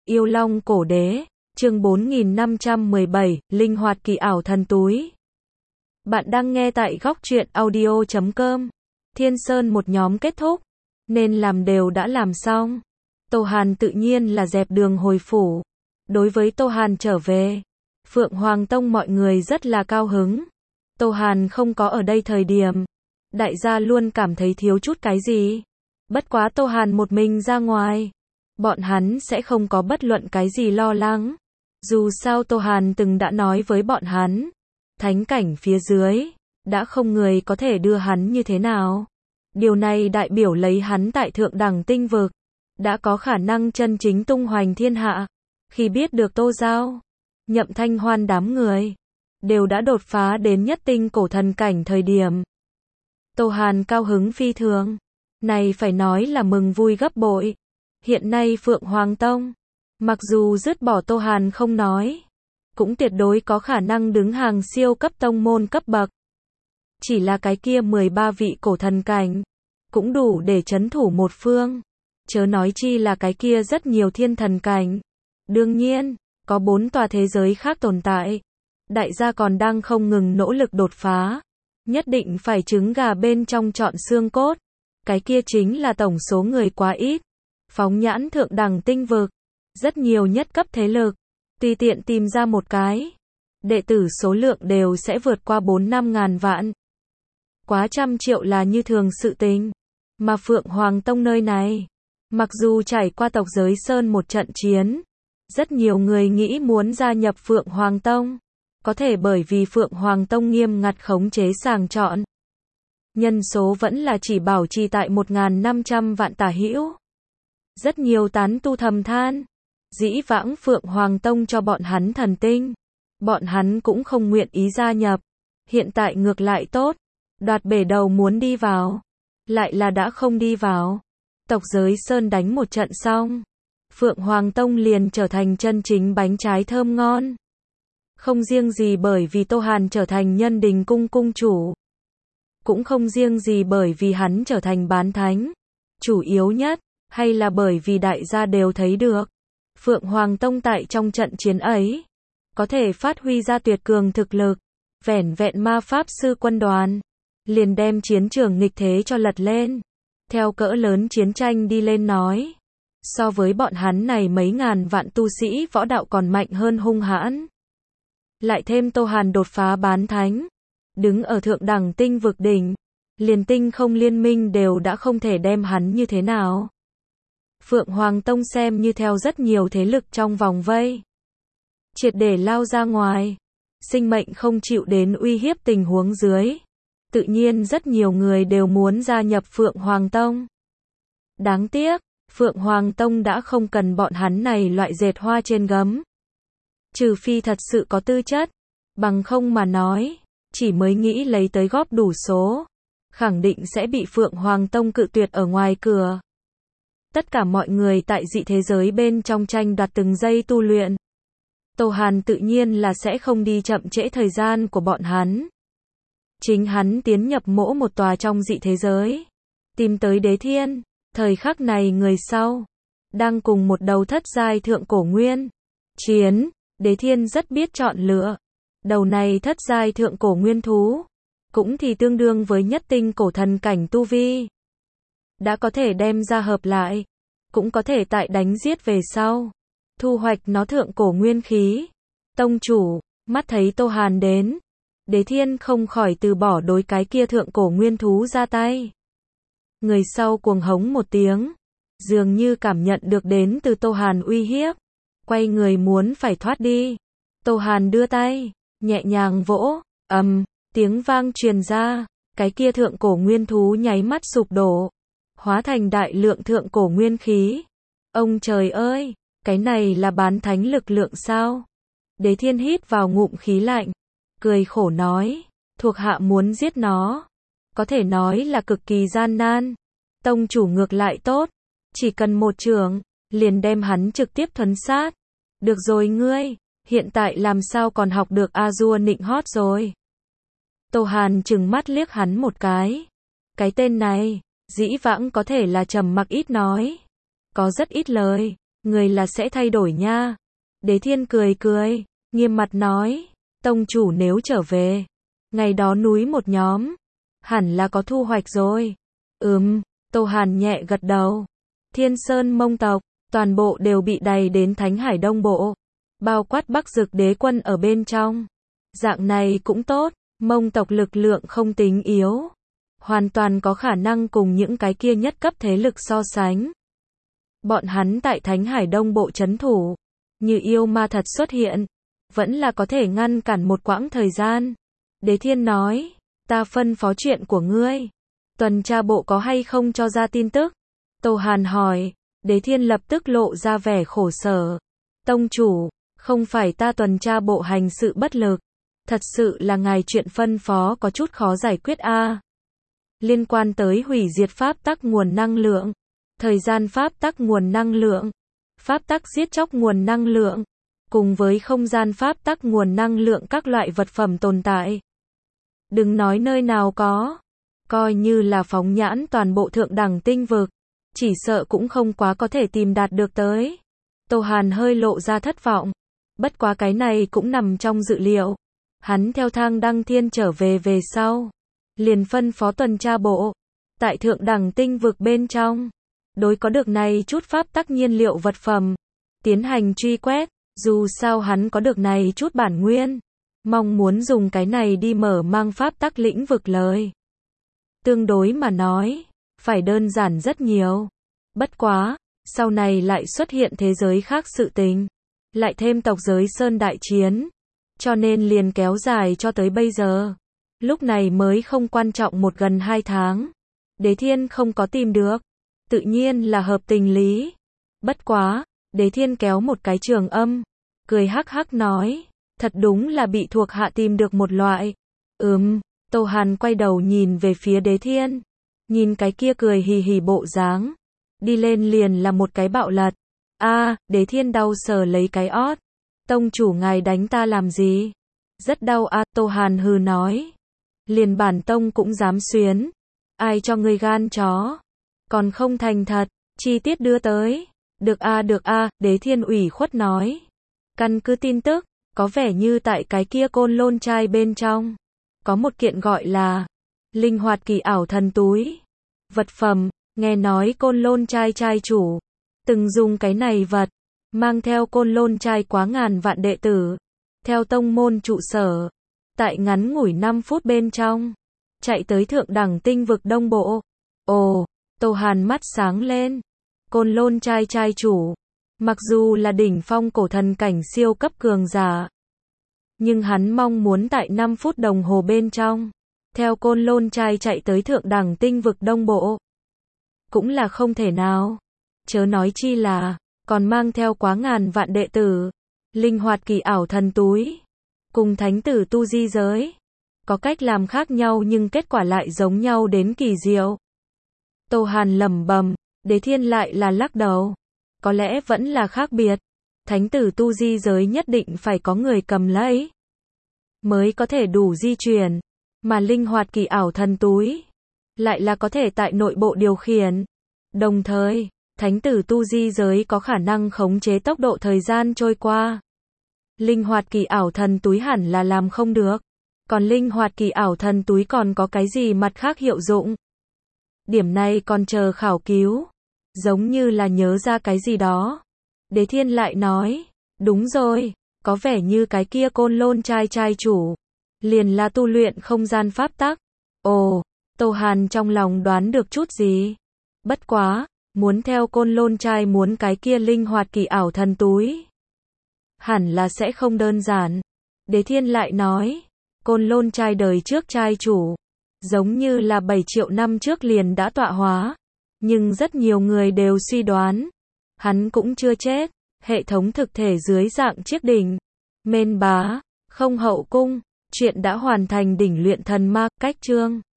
Yêu Long Cổ Đế, chương 4517, Linh hoạt kỳ ảo thần túi. Bạn đang nghe tại góc truyện audio.com. Thiên Sơn một nhóm kết thúc, nên làm đều đã làm xong. Tô Hàn tự nhiên là dẹp đường hồi phủ. Đối với Tô Hàn trở về, Phượng Hoàng Tông mọi người rất là cao hứng. Tô Hàn không có ở đây thời điểm, đại gia luôn cảm thấy thiếu chút cái gì. Bất quá Tô Hàn một mình ra ngoài, bọn hắn sẽ không có bất luận cái gì lo lắng. Dù sao Tô Hàn từng đã nói với bọn hắn, thánh cảnh phía dưới, đã không người có thể đưa hắn như thế nào. Điều này đại biểu lấy hắn tại thượng đẳng tinh vực, đã có khả năng chân chính tung hoành thiên hạ. Khi biết được Tô Giao, Nhậm Thanh Hoan đám người, đều đã đột phá đến nhất tinh cổ thần cảnh thời điểm, Tô Hàn cao hứng phi thường. Này phải nói là mừng vui gấp bội. Hiện nay Phượng Hoàng Tông, mặc dù dứt bỏ Tô Hàn không nói, cũng tuyệt đối có khả năng đứng hàng siêu cấp tông môn cấp bậc. Chỉ là cái kia 13 vị cổ thần cảnh, cũng đủ để trấn thủ một phương. Chớ nói chi là cái kia rất nhiều thiên thần cảnh. Đương nhiên, có 4 tòa thế giới khác tồn tại. Đại gia còn đang không ngừng nỗ lực đột phá. Nhất định phải trứng gà bên trong chọn xương cốt. Cái kia chính là tổng số người quá ít. Phóng nhãn thượng đẳng tinh vực, rất nhiều nhất cấp thế lực, tùy tiện tìm ra một cái, đệ tử số lượng đều sẽ vượt qua 4-5 ngàn vạn. Quá trăm triệu là như thường sự tình. Mà Phượng Hoàng Tông nơi này, mặc dù trải qua tộc giới Sơn một trận chiến, rất nhiều người nghĩ muốn gia nhập Phượng Hoàng Tông, có thể bởi vì Phượng Hoàng Tông nghiêm ngặt khống chế sàng chọn, nhân số vẫn là chỉ bảo trì tại 1.500 vạn tả hữu. Rất nhiều tán tu thầm than, dĩ vãng Phượng Hoàng Tông cho bọn hắn thần tinh, bọn hắn cũng không nguyện ý gia nhập. Hiện tại ngược lại tốt, đoạt bể đầu muốn đi vào, lại là đã không đi vào. Tộc giới Sơn đánh một trận xong, Phượng Hoàng Tông liền trở thành chân chính bánh trái thơm ngon. Không riêng gì bởi vì Tô Hàn trở thành Nhân Đình cung cung chủ, cũng không riêng gì bởi vì hắn trở thành bán thánh. Chủ yếu nhất, hay là bởi vì đại gia đều thấy được, Phượng Hoàng Tông tại trong trận chiến ấy, có thể phát huy ra tuyệt cường thực lực. Vẻn vẹn ma pháp sư quân đoàn, liền đem chiến trường nghịch thế cho lật lên. Theo cỡ lớn chiến tranh đi lên nói, so với bọn hắn này mấy ngàn vạn tu sĩ võ đạo còn mạnh hơn hung hãn. Lại thêm Tô Hàn đột phá bán thánh, đứng ở thượng đẳng tinh vực đỉnh, liền tinh không liên minh đều đã không thể đem hắn như thế nào. Phượng Hoàng Tông xem như theo rất nhiều thế lực trong vòng vây, triệt để lao ra ngoài, sinh mệnh không chịu đến uy hiếp tình huống dưới. Tự nhiên rất nhiều người đều muốn gia nhập Phượng Hoàng Tông. Đáng tiếc, Phượng Hoàng Tông đã không cần bọn hắn này loại dệt hoa trên gấm. Trừ phi thật sự có tư chất, bằng không mà nói, chỉ mới nghĩ lấy tới góp đủ số, khẳng định sẽ bị Phượng Hoàng Tông cự tuyệt ở ngoài cửa. Tất cả mọi người tại dị thế giới bên trong tranh đoạt từng giây tu luyện. Tô Hàn tự nhiên là sẽ không đi chậm trễ thời gian của bọn hắn. Chính hắn tiến nhập mỗi một tòa trong dị thế giới, tìm tới Đế Thiên. Thời khắc này người sau đang cùng một đầu thất giai thượng cổ nguyên chiến. Đế Thiên rất biết chọn lựa. Đầu này thất giai thượng cổ nguyên thú, cũng thì tương đương với nhất tinh cổ thần cảnh tu vi. Đã có thể đem ra hợp lại, cũng có thể tại đánh giết về sau, thu hoạch nó thượng cổ nguyên khí. Tông chủ, mắt thấy Tô Hàn đến, Đế Thiên không khỏi từ bỏ đối cái kia thượng cổ nguyên thú ra tay. Người sau cuồng hống một tiếng, dường như cảm nhận được đến từ Tô Hàn uy hiếp, quay người muốn phải thoát đi. Tô Hàn đưa tay, nhẹ nhàng vỗ, tiếng vang truyền ra, cái kia thượng cổ nguyên thú nháy mắt sụp đổ, hóa thành đại lượng thượng cổ nguyên khí. Ông trời ơi, cái này là bán thánh lực lượng sao? Đế Thiên hít vào ngụm khí lạnh, cười khổ nói, thuộc hạ muốn giết nó, có thể nói là cực kỳ gian nan. Tông chủ ngược lại tốt, chỉ cần một chưởng, liền đem hắn trực tiếp thuấn sát. Được rồi ngươi, hiện tại làm sao còn học được A-dua nịnh hót rồi. Tô Hàn trừng mắt liếc hắn một cái. Cái tên này, dĩ vãng có thể là trầm mặc ít nói, có rất ít lời, người là sẽ thay đổi nha. Đế Thiên cười cười, nghiêm mặt nói, tông chủ nếu trở về, ngày đó núi một nhóm, hẳn là có thu hoạch rồi. Tô Hàn nhẹ gật đầu. Thiên Sơn Mông tộc, toàn bộ đều bị đày đến Thánh Hải Đông Bộ, bao quát Bắc Dực đế quân ở bên trong. Dạng này cũng tốt, Mông tộc lực lượng không tính yếu, hoàn toàn có khả năng cùng những cái kia nhất cấp thế lực so sánh. Bọn hắn tại Thánh Hải Đông Bộ trấn thủ, như yêu ma thật xuất hiện, vẫn là có thể ngăn cản một quãng thời gian. Đế Thiên nói, ta phân phó chuyện của ngươi, tuần tra bộ có hay không cho ra tin tức? Tô Hàn hỏi. Đế Thiên lập tức lộ ra vẻ khổ sở. Tông chủ, không phải ta tuần tra bộ hành sự bất lực, thật sự là ngài chuyện phân phó có chút khó giải quyết a. Liên quan tới hủy diệt pháp tắc nguồn năng lượng, thời gian pháp tắc nguồn năng lượng, pháp tắc giết chóc nguồn năng lượng, cùng với không gian pháp tắc nguồn năng lượng các loại vật phẩm tồn tại. Đừng nói nơi nào có, coi như là phóng nhãn toàn bộ thượng đẳng tinh vực, chỉ sợ cũng không quá có thể tìm đạt được tới. Tô Hàn hơi lộ ra thất vọng. Bất quá cái này cũng nằm trong dự liệu. Hắn theo Thang Đăng Thiên trở về sau, liền phân phó tuần tra bộ, tại thượng đẳng tinh vực bên trong, đối có được này chút pháp tắc nhiên liệu vật phẩm, tiến hành truy quét, dù sao hắn có được này chút bản nguyên, mong muốn dùng cái này đi mở mang pháp tắc lĩnh vực lời. Tương đối mà nói, phải đơn giản rất nhiều. Bất quá, sau này lại xuất hiện thế giới khác sự tình, lại thêm tộc giới Sơn đại chiến, cho nên liền kéo dài cho tới bây giờ. Lúc này mới không quan trọng một gần 2 tháng. Đế Thiên không có tìm được, tự nhiên là hợp tình lý. Bất quá, Đế Thiên kéo một cái trường âm, cười hắc hắc nói, thật đúng là bị thuộc hạ tìm được một loại. Tô Hàn quay đầu nhìn về phía Đế Thiên, nhìn cái kia cười hì hì bộ dáng, đi lên liền là một cái bạo lật. Đế Thiên đau sờ lấy cái ót. Tông chủ ngài đánh ta làm gì? Rất đau Tô Hàn hừ nói. Liền bản tông cũng dám xuyến. Ai cho ngươi gan chó? Còn không thành thật, chi tiết đưa tới. Được Đế Thiên ủy khuất nói. Căn cứ tin tức, có vẻ như tại cái kia Côn Lôn trai bên trong, có một kiện gọi là linh hoạt kỳ ảo thần túi. Vật phẩm, nghe nói Côn Lôn trai trai chủ từng dùng cái này vật, mang theo Côn Lôn trai quá ngàn vạn đệ tử, theo tông môn trụ sở, tại ngắn ngủi 5 phút bên trong, chạy tới thượng đẳng tinh vực Đông Bộ. Tô Hàn mắt sáng lên. Côn Lôn trai trai chủ, mặc dù là đỉnh phong cổ thần cảnh siêu cấp cường giả, nhưng hắn mong muốn tại 5 phút đồng hồ bên trong, theo Côn Lôn trai chạy tới thượng đẳng tinh vực Đông Bộ, cũng là không thể nào. Chớ nói chi là, còn mang theo quá ngàn vạn đệ tử, linh hoạt kỳ ảo thần túi, cùng thánh tử tu di giới. Có cách làm khác nhau nhưng kết quả lại giống nhau đến kỳ diệu. Tô Hàn lẩm bẩm, Đế Thiên lại là lắc đầu. Có lẽ vẫn là khác biệt. Thánh tử tu di giới nhất định phải có người cầm lấy, mới có thể đủ di chuyển. Mà linh hoạt kỳ ảo thần túi, lại là có thể tại nội bộ điều khiển. Đồng thời, thánh tử tu di giới có khả năng khống chế tốc độ thời gian trôi qua. Linh hoạt kỳ ảo thần túi hẳn là làm không được. Còn linh hoạt kỳ ảo thần túi còn có cái gì mặt khác hiệu dụng? Điểm này còn chờ khảo cứu. Giống như là nhớ ra cái gì đó. Đế Thiên lại nói, đúng rồi, có vẻ như cái kia Côn Lôn trai trai chủ, liền là tu luyện không gian pháp tắc. Tô Hàn trong lòng đoán được chút gì. Bất quá, muốn theo Côn Lôn trai muốn cái kia linh hoạt kỳ ảo thần túi, hẳn là sẽ không đơn giản. Đế Thiên lại nói, Côn Lôn trai đời trước trai chủ, giống như là 7 triệu năm trước liền đã tọa hóa. Nhưng rất nhiều người đều suy đoán, hắn cũng chưa chết. Hệ thống thực thể dưới dạng chiếc đỉnh, Mên Bá, không hậu cung, chuyện đã hoàn thành đỉnh luyện thần ma, cách chương.